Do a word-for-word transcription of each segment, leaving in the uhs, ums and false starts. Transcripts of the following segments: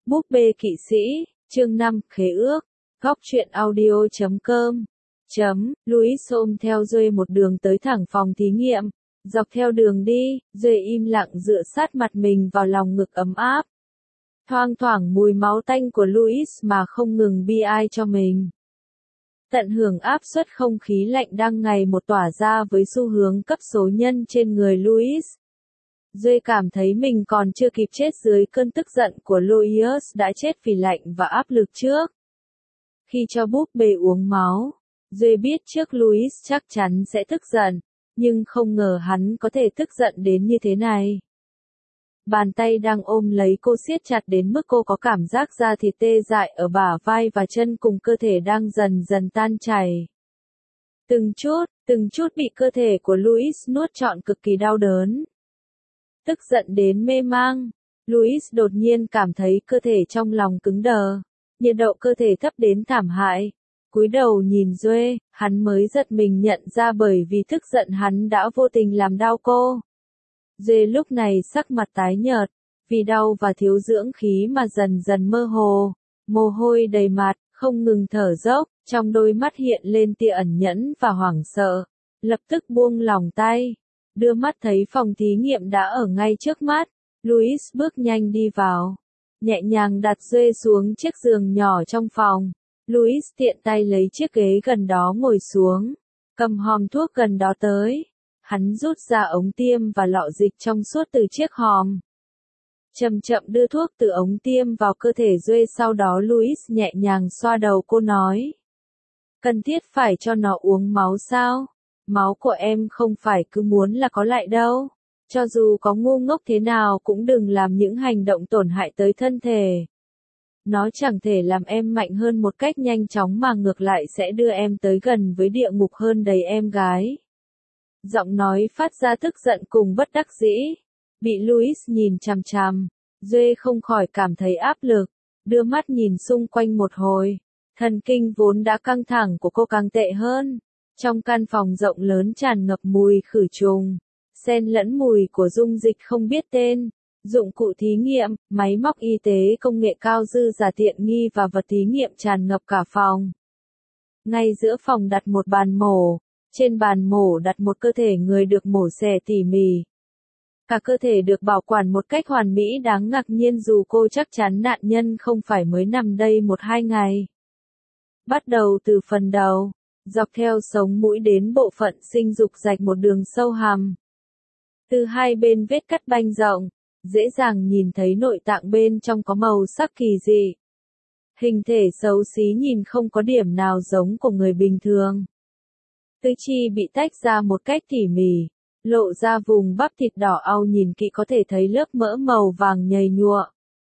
Búp bê kỵ sĩ, chương năm, khế ước, góc truyện audio chấm com, chấm, Louis ôm theo Joe một đường tới thẳng phòng thí nghiệm, dọc theo đường đi, Joe im lặng dựa sát mặt mình vào lòng ngực ấm áp. Thoang thoảng mùi máu tanh của Louis mà không ngừng bi ai cho mình. Tận hưởng áp suất không khí lạnh đang ngày một tỏa ra với xu hướng cấp số nhân trên người Louis. Joe cảm thấy mình còn chưa kịp chết dưới cơn tức giận của Louis đã chết vì lạnh và áp lực trước. Khi cho búp bê uống máu, Joe biết trước Louis chắc chắn sẽ tức giận, nhưng không ngờ hắn có thể tức giận đến như thế này. Bàn tay đang ôm lấy cô siết chặt đến mức cô có cảm giác da thịt tê dại ở bả vai và chân cùng cơ thể đang dần dần tan chảy. Từng chút, từng chút bị cơ thể của Louis nuốt trọn cực kỳ đau đớn. Tức giận đến mê mang, Louis đột nhiên cảm thấy cơ thể trong lòng cứng đờ, nhiệt độ cơ thể thấp đến thảm hại. Cúi đầu nhìn Joe, hắn mới giật mình nhận ra bởi vì tức giận hắn đã vô tình làm đau cô. Joe lúc này sắc mặt tái nhợt, vì đau và thiếu dưỡng khí mà dần dần mơ hồ, mồ hôi đầy mặt, không ngừng thở dốc, trong đôi mắt hiện lên tia ẩn nhẫn và hoảng sợ, lập tức buông lòng tay. Đưa mắt thấy phòng thí nghiệm đã ở ngay trước mắt, Louis bước nhanh đi vào, nhẹ nhàng đặt Joe xuống chiếc giường nhỏ trong phòng. Louis tiện tay lấy chiếc ghế gần đó ngồi xuống, cầm hòm thuốc gần đó tới. Hắn rút ra ống tiêm và lọ dịch trong suốt từ chiếc hòm. Chậm chậm đưa thuốc từ ống tiêm vào cơ thể Joe, sau đó Louis nhẹ nhàng xoa đầu cô nói. Cần thiết phải cho nó uống máu sao? Máu của em không phải cứ muốn là có lại đâu. Cho dù có ngu ngốc thế nào cũng đừng làm những hành động tổn hại tới thân thể. Nó chẳng thể làm em mạnh hơn một cách nhanh chóng mà ngược lại sẽ đưa em tới gần với địa ngục hơn đầy em gái. Giọng nói phát ra tức giận cùng bất đắc dĩ. Bị Louis nhìn chằm chằm, Joe không khỏi cảm thấy áp lực, đưa mắt nhìn xung quanh một hồi. Thần kinh vốn đã căng thẳng của cô càng tệ hơn. Trong căn phòng rộng lớn tràn ngập mùi khử trùng, xen lẫn mùi của dung dịch không biết tên, dụng cụ thí nghiệm, máy móc y tế công nghệ cao dư giả tiện nghi và vật thí nghiệm tràn ngập cả phòng. Ngay giữa phòng đặt một bàn mổ, trên bàn mổ đặt một cơ thể người được mổ xẻ tỉ mỉ. Cả cơ thể được bảo quản một cách hoàn mỹ đáng ngạc nhiên dù cô chắc chắn nạn nhân không phải mới nằm đây một hai ngày. Bắt đầu từ phần đầu, dọc theo sống mũi đến bộ phận sinh dục rạch một đường sâu hàm. Từ hai bên vết cắt banh rộng, dễ dàng nhìn thấy nội tạng bên trong có màu sắc kỳ dị. Hình thể xấu xí nhìn không có điểm nào giống của người bình thường. Tứ chi bị tách ra một cách tỉ mỉ, lộ ra vùng bắp thịt đỏ au nhìn kỹ có thể thấy lớp mỡ màu vàng nhầy nhụa.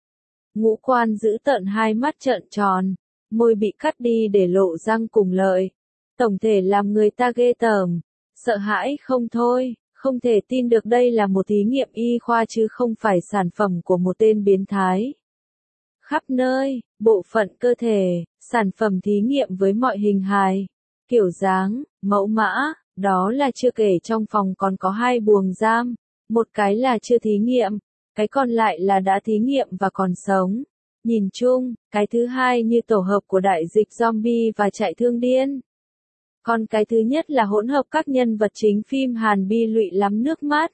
Ngũ quan giữ tợn, hai mắt trợn tròn, môi bị cắt đi để lộ răng cùng lợi. Tổng thể làm người ta ghê tởm, sợ hãi không thôi, không thể tin được đây là một thí nghiệm y khoa chứ không phải sản phẩm của một tên biến thái. Khắp nơi, bộ phận cơ thể, sản phẩm thí nghiệm với mọi hình hài, kiểu dáng, mẫu mã, đó là chưa kể trong phòng còn có hai buồng giam, một cái là chưa thí nghiệm, cái còn lại là đã thí nghiệm và còn sống. Nhìn chung, cái thứ hai như tổ hợp của đại dịch zombie và chạy thương điên. Còn cái thứ nhất là hỗn hợp các nhân vật chính phim Hàn bi lụy lắm nước mắt.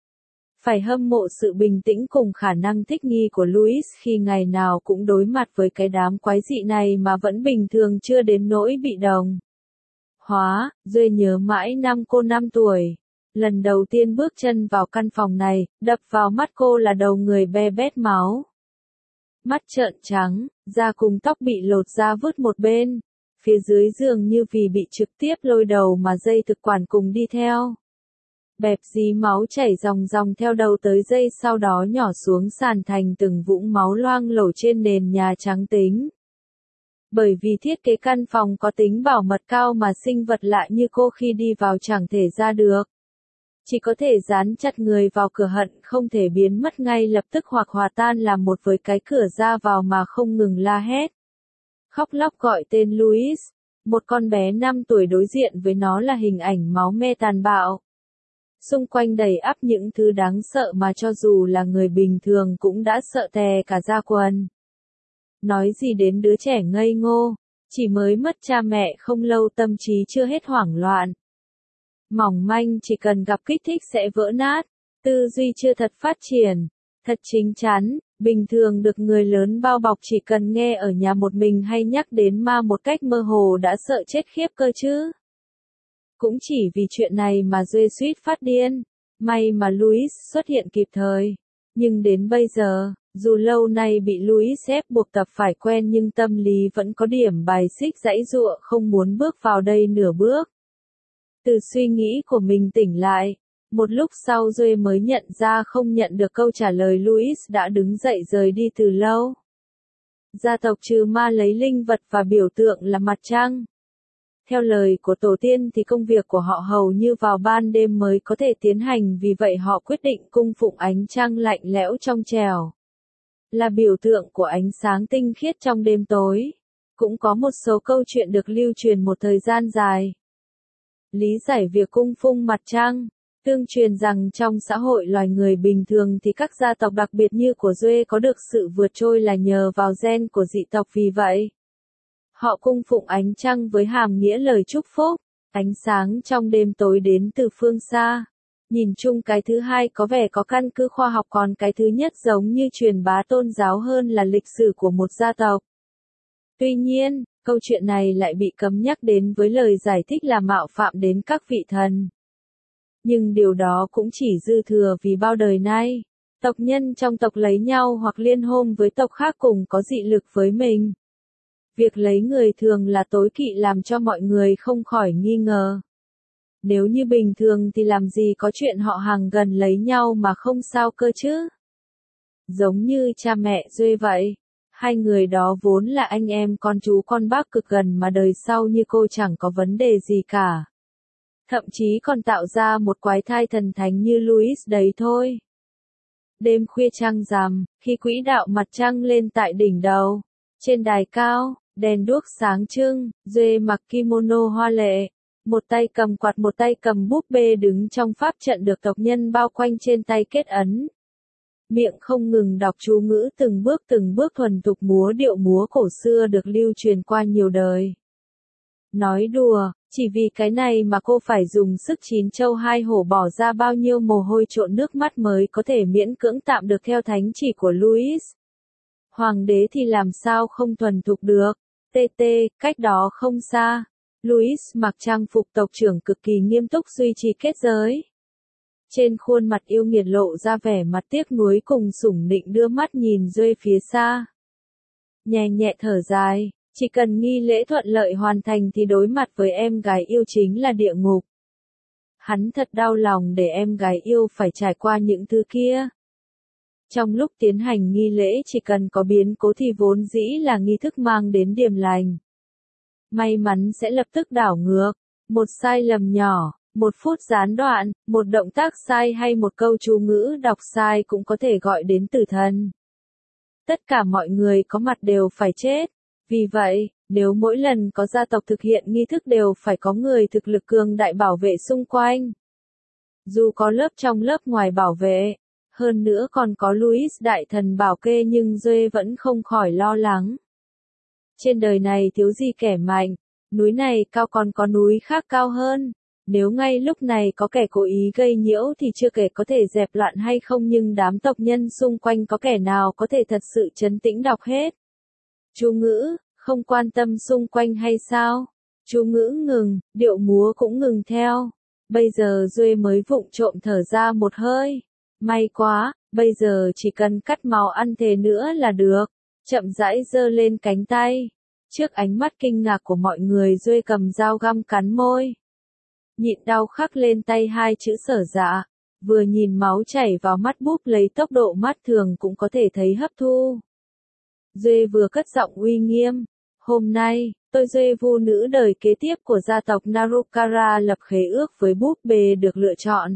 Phải hâm mộ sự bình tĩnh cùng khả năng thích nghi của Louis khi ngày nào cũng đối mặt với cái đám quái dị này mà vẫn bình thường chưa đến nỗi bị đồng hóa. Duy nhớ mãi năm cô năm tuổi. Lần đầu tiên bước chân vào căn phòng này, đập vào mắt cô là đầu người be bét máu. Mắt trợn trắng, da cùng tóc bị lột ra vứt một bên. Phía dưới giường như vì bị trực tiếp lôi đầu mà dây thực quản cùng đi theo. Bẹp dí máu chảy ròng ròng theo đầu tới dây, sau đó nhỏ xuống sàn thành từng vũng máu loang lổ trên nền nhà trắng tính. Bởi vì thiết kế căn phòng có tính bảo mật cao mà sinh vật lạ như cô khi đi vào chẳng thể ra được. Chỉ có thể dán chặt người vào cửa, hận không thể biến mất ngay lập tức hoặc hòa tan làm một với cái cửa ra vào mà không ngừng la hét. Khóc lóc gọi tên Louis, một con bé năm tuổi đối diện với nó là hình ảnh máu me tàn bạo. Xung quanh đầy ắp những thứ đáng sợ mà cho dù là người bình thường cũng đã sợ tè cả da quần. Nói gì đến đứa trẻ ngây ngô, chỉ mới mất cha mẹ không lâu tâm trí chưa hết hoảng loạn. Mỏng manh chỉ cần gặp kích thích sẽ vỡ nát, tư duy chưa thật phát triển, thật chính chắn, bình thường được người lớn bao bọc chỉ cần nghe ở nhà một mình hay nhắc đến ma một cách mơ hồ đã sợ chết khiếp cơ chứ. Cũng chỉ vì chuyện này mà Duy suýt phát điên, may mà Louis xuất hiện kịp thời. Nhưng đến bây giờ, dù lâu nay bị Louis ép buộc tập phải quen nhưng tâm lý vẫn có điểm bài xích giãy giụa không muốn bước vào đây nửa bước. Từ suy nghĩ của mình tỉnh lại, một lúc sau Duy mới nhận ra không nhận được câu trả lời Louis đã đứng dậy rời đi từ lâu. Gia tộc trừ ma lấy linh vật và biểu tượng là mặt trăng. Theo lời của tổ tiên thì công việc của họ hầu như vào ban đêm mới có thể tiến hành, vì vậy họ quyết định cung phụng ánh trăng lạnh lẽo trong trẻo. Là biểu tượng của ánh sáng tinh khiết trong đêm tối. Cũng có một số câu chuyện được lưu truyền một thời gian dài. Lý giải việc cung phụng mặt trăng. Tương truyền rằng trong xã hội loài người bình thường thì các gia tộc đặc biệt như của Duy có được sự vượt trội là nhờ vào gen của dị tộc, vì vậy họ cung phụng ánh trăng với hàm nghĩa lời chúc phúc, ánh sáng trong đêm tối đến từ phương xa. Nhìn chung cái thứ hai có vẻ có căn cứ khoa học, còn cái thứ nhất giống như truyền bá tôn giáo hơn là lịch sử của một gia tộc. Tuy nhiên, câu chuyện này lại bị cấm nhắc đến với lời giải thích là mạo phạm đến các vị thần. Nhưng điều đó cũng chỉ dư thừa, vì bao đời nay, tộc nhân trong tộc lấy nhau hoặc liên hôn với tộc khác cùng có dị lực với mình. Việc lấy người thường là tối kỵ làm cho mọi người không khỏi nghi ngờ. Nếu như bình thường thì làm gì có chuyện họ hàng gần lấy nhau mà không sao cơ chứ? Giống như cha mẹ Duy vậy. Hai người đó vốn là anh em con chú con bác cực gần mà đời sau như cô chẳng có vấn đề gì cả. Thậm chí còn tạo ra một quái thai thần thánh như Louis đấy thôi. Đêm khuya trăng rằm, khi quỹ đạo mặt trăng lên tại đỉnh đầu, trên đài cao, đèn đuốc sáng trưng, Duy mặc kimono hoa lệ, một tay cầm quạt một tay cầm búp bê đứng trong pháp trận được tộc nhân bao quanh, trên tay kết ấn. Miệng không ngừng đọc chú ngữ, từng bước từng bước thuần thục múa điệu múa cổ xưa được lưu truyền qua nhiều đời. Nói đùa, chỉ vì cái này mà cô phải dùng sức chín châu hai hổ bỏ ra bao nhiêu mồ hôi trộn nước mắt mới có thể miễn cưỡng tạm được theo thánh chỉ của Louis. Hoàng đế thì làm sao không thuần thục được. tê tê, cách đó không xa, Louis mặc trang phục tộc trưởng cực kỳ nghiêm túc duy trì kết giới. Trên khuôn mặt yêu nghiệt lộ ra vẻ mặt tiếc nuối cùng sủng nịnh, đưa mắt nhìn Duy phía xa. Nhẹ nhẹ thở dài, chỉ cần nghi lễ thuận lợi hoàn thành thì đối mặt với em gái yêu chính là địa ngục. Hắn thật đau lòng để em gái yêu phải trải qua những thứ kia. Trong lúc tiến hành nghi lễ chỉ cần có biến cố thì vốn dĩ là nghi thức mang đến điềm lành. May mắn sẽ lập tức đảo ngược. Một sai lầm nhỏ, một phút gián đoạn, một động tác sai hay một câu chú ngữ đọc sai cũng có thể gọi đến tử thần. Tất cả mọi người có mặt đều phải chết. Vì vậy, nếu mỗi lần có gia tộc thực hiện nghi thức đều phải có người thực lực cường đại bảo vệ xung quanh. Dù có lớp trong lớp ngoài bảo vệ, hơn nữa còn có Louis đại thần bảo kê, nhưng Duy vẫn không khỏi lo lắng. Trên đời này thiếu gì kẻ mạnh, núi này cao còn có núi khác cao hơn. Nếu ngay lúc này có kẻ cố ý gây nhiễu thì chưa kể có thể dẹp loạn hay không, nhưng đám tộc nhân xung quanh có kẻ nào có thể thật sự trấn tĩnh đọc hết chú ngữ, không quan tâm xung quanh hay sao? Chú ngữ ngừng, điệu múa cũng ngừng theo. Bây giờ Duy mới vụng trộm thở ra một hơi. May quá, bây giờ chỉ cần cắt máu ăn thề nữa là được. Chậm rãi giơ lên cánh tay. Trước ánh mắt kinh ngạc của mọi người, Duy cầm dao găm cắn môi. Nhịn đau khắc lên tay hai chữ Sở Dạ. Vừa nhìn máu chảy vào mắt búp lấy tốc độ mắt thường cũng có thể thấy hấp thu. Duy vừa cất giọng uy nghiêm. Hôm nay, tôi Duy Vu nữ đời kế tiếp của gia tộc Narukara lập khế ước với búp bê được lựa chọn.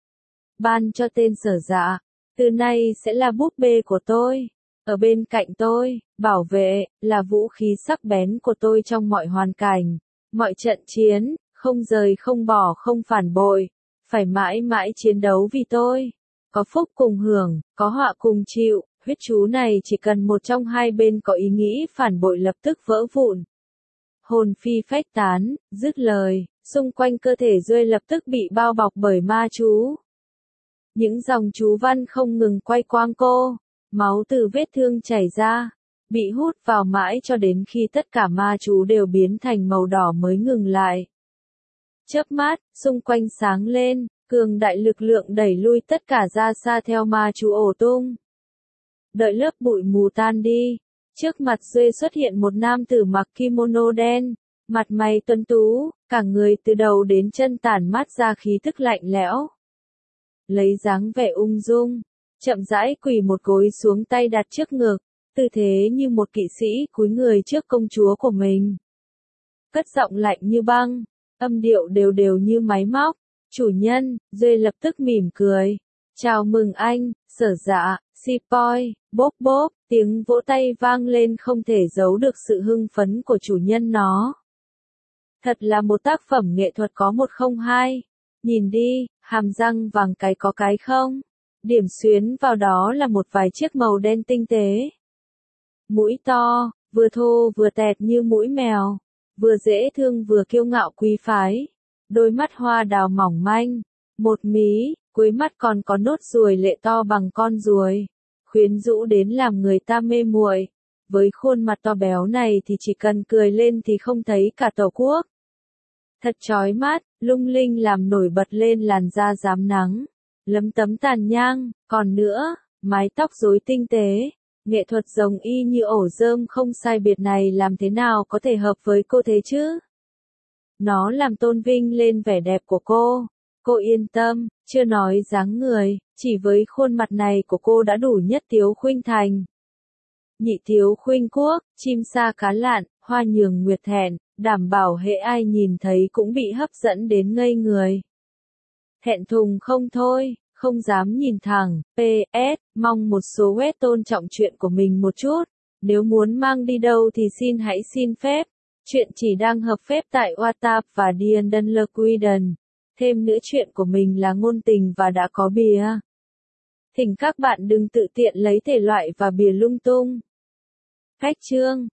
Ban cho tên Sở Dạ. Từ nay sẽ là búp bê của tôi. Ở bên cạnh tôi, bảo vệ, là vũ khí sắc bén của tôi trong mọi hoàn cảnh, mọi trận chiến, không rời không bỏ không phản bội, phải mãi mãi chiến đấu vì tôi. Có phúc cùng hưởng, có họa cùng chịu, Huyết chú này chỉ cần một trong hai bên có ý nghĩ phản bội lập tức vỡ vụn. Hồn phi phách tán, dứt lời, xung quanh cơ thể Duệ lập tức bị bao bọc bởi ma chú. Những dòng chú văn không ngừng quay quang cô, máu từ vết thương chảy ra, bị hút vào mãi cho đến khi tất cả ma chú đều biến thành màu đỏ mới ngừng lại. Chớp mắt, xung quanh sáng lên, cường đại lực lượng đẩy lui tất cả ra xa theo ma chú ổ tung. Đợi lớp bụi mù tan đi, trước mặt Duệ xuất hiện một nam tử mặc kimono đen, mặt mày tuấn tú, cả người từ đầu đến chân tản mát ra khí tức lạnh lẽo. Lấy dáng vẻ ung dung, chậm rãi quỳ một gối xuống tay đặt trước ngực, tư thế như một kỵ sĩ cúi người trước công chúa của mình. Cất giọng lạnh như băng, âm điệu đều đều như máy móc. Chủ nhân, Duệ lập tức mỉm cười. Chào mừng anh, Sở Dạ, Si-poi, bốp bốp, tiếng vỗ tay vang lên không thể giấu được sự hưng phấn của chủ nhân nó. Thật là một tác phẩm nghệ thuật có một không hai. Nhìn đi, hàm răng vàng cái có cái không? Điểm xuyến vào đó là một vài chiếc màu đen tinh tế. Mũi to, vừa thô vừa tẹt như mũi mèo, vừa dễ thương vừa kiêu ngạo quý phái. Đôi mắt hoa đào mỏng manh, một mí, cuối mắt còn có nốt ruồi lệ to bằng con ruồi, khuyến rũ đến làm người ta mê muội. Với khuôn mặt to béo này thì chỉ cần cười lên thì không thấy cả Tổ quốc. Thật chói mắt, lung linh làm nổi bật lên làn da rám nắng, lấm tấm tàn nhang, còn nữa, mái tóc rối tinh tế, nghệ thuật rồng y như ổ rơm không sai biệt này làm thế nào có thể hợp với cô thế chứ? Nó làm tôn vinh lên vẻ đẹp của cô. Cô yên tâm, chưa nói dáng người, chỉ với khuôn mặt này của cô đã đủ nhất Tiếu Khuynh Thành. Nhị Tiếu Khuynh Quốc, chim sa cá lạn, hoa nhường nguyệt thẹn, đảm bảo hễ ai nhìn thấy cũng bị hấp dẫn đến ngây người. Thẹn thùng không thôi, không dám nhìn thẳng, pê ét, mong một số web tôn trọng chuyện của mình một chút, nếu muốn mang đi đâu thì xin hãy xin phép. Chuyện chỉ đang hợp phép tại WhatsApp và Dienden Lequiden. Thêm nữa chuyện của mình là ngôn tình và đã có bìa. Thỉnh các bạn đừng tự tiện lấy thể loại và bìa lung tung. Khách chương